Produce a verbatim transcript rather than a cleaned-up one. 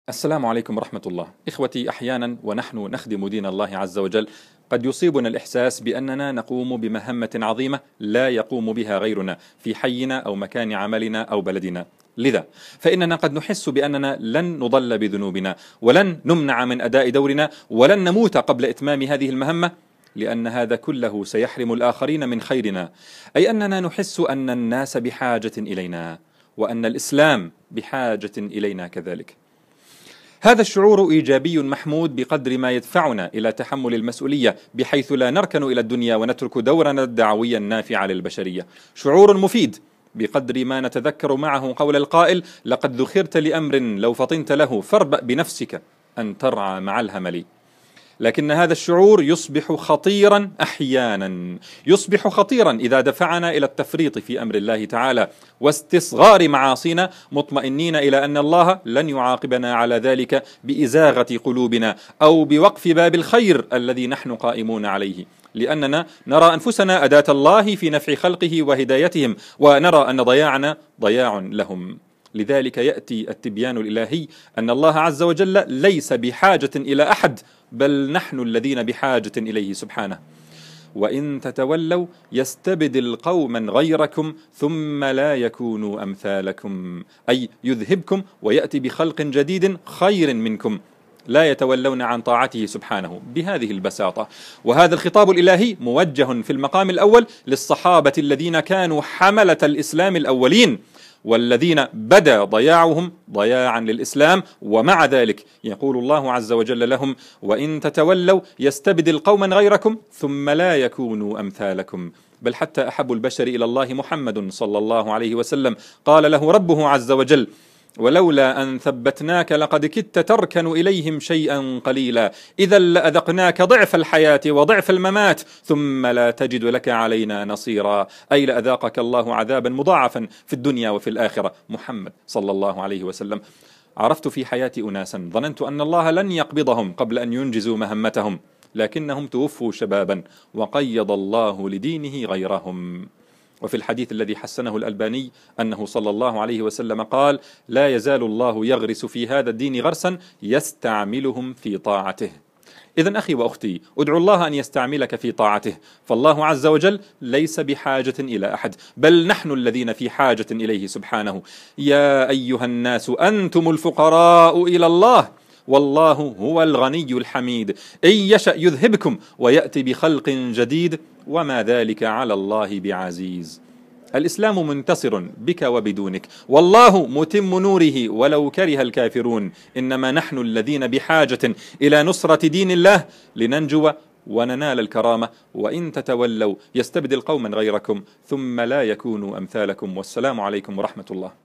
السلام عليكم ورحمة الله. إخوتي، أحيانا ونحن نخدم دين الله عز وجل قد يصيبنا الإحساس بأننا نقوم بمهمة عظيمة لا يقوم بها غيرنا في حينا أو مكان عملنا أو بلدنا. لذا فإننا قد نحس بأننا لن نضل بذنوبنا ولن نمنع من أداء دورنا ولن نموت قبل إتمام هذه المهمة، لأن هذا كله سيحرم الآخرين من خيرنا. أي أننا نحس أن الناس بحاجة إلينا وأن الإسلام بحاجة إلينا كذلك. هذا الشعور إيجابي محمود بقدر ما يدفعنا إلى تحمل المسؤولية، بحيث لا نركن إلى الدنيا ونترك دورنا الدعوي النافع للبشرية. شعور مفيد بقدر ما نتذكر معه قول القائل: لقد ذخرت لأمر لو فطنت له فاربأ بنفسك أن ترعى مع الهمل. لكن هذا الشعور يصبح خطيرا أحيانا، يصبح خطيرا إذا دفعنا إلى التفريط في أمر الله تعالى واستصغار معاصينا، مطمئنين إلى أن الله لن يعاقبنا على ذلك بإزاغة قلوبنا أو بوقف باب الخير الذي نحن قائمون عليه، لأننا نرى أنفسنا أداة الله في نفع خلقه وهدايتهم، ونرى أن ضياعنا ضياع لهم. لذلك يأتي التبيان الإلهي أن الله عز وجل ليس بحاجة إلى أحد، بل نحن الذين بحاجة إليه سبحانه. وإن تتولوا يستبدل قوما غيركم ثم لا يكونوا أمثالكم، أي يذهبكم ويأتي بخلق جديد خير منكم، لا يتولون عن طاعته سبحانه بهذه البساطة. وهذا الخطاب الإلهي موجه في المقام الأول للصحابة الذين كانوا حملة الإسلام الأولين، والذين بدا ضياعهم ضياعا للإسلام، ومع ذلك يقول الله عز وجل لهم: وإن تتولوا يستبدل قوما غيركم ثم لا يكونوا أمثالكم. بل حتى أحب البشر إلى الله محمد صلى الله عليه وسلم قال له ربه عز وجل: ولولا أن ثبتناك لقد كدت تركن إليهم شيئا قليلا إذا لأذقناك ضعف الحياة وضعف الممات ثم لا تجد لك علينا نصيرا. أي لأذاقك الله عذابا مضاعفا في الدنيا وفي الآخرة. محمد صلى الله عليه وسلم: عرفت في حياتي أناسا ظننت أن الله لن يقبضهم قبل أن ينجزوا مهمتهم، لكنهم توفوا شبابا وقيض الله لدينه غيرهم. وفي الحديث الذي حسنه الألباني أنه صلى الله عليه وسلم قال: لا يزال الله يغرس في هذا الدين غرسا يستعملهم في طاعته. إذن أخي وأختي، ادعو الله أن يستعملك في طاعته، فالله عز وجل ليس بحاجة إلى أحد، بل نحن الذين في حاجة إليه سبحانه. يا أيها الناس أنتم الفقراء إلى الله والله هو الغني الحميد، إن يشأ يذهبكم ويأتي بخلق جديد وما ذلك على الله بعزيز. الإسلام منتصر بك وبدونك، والله متم نوره ولو كره الكافرون. إنما نحن الذين بحاجة إلى نصرة دين الله لننجو وننال الكرامة. وإن تتولوا يستبدل قوما غيركم ثم لا يكونوا أمثالكم. والسلام عليكم ورحمة الله.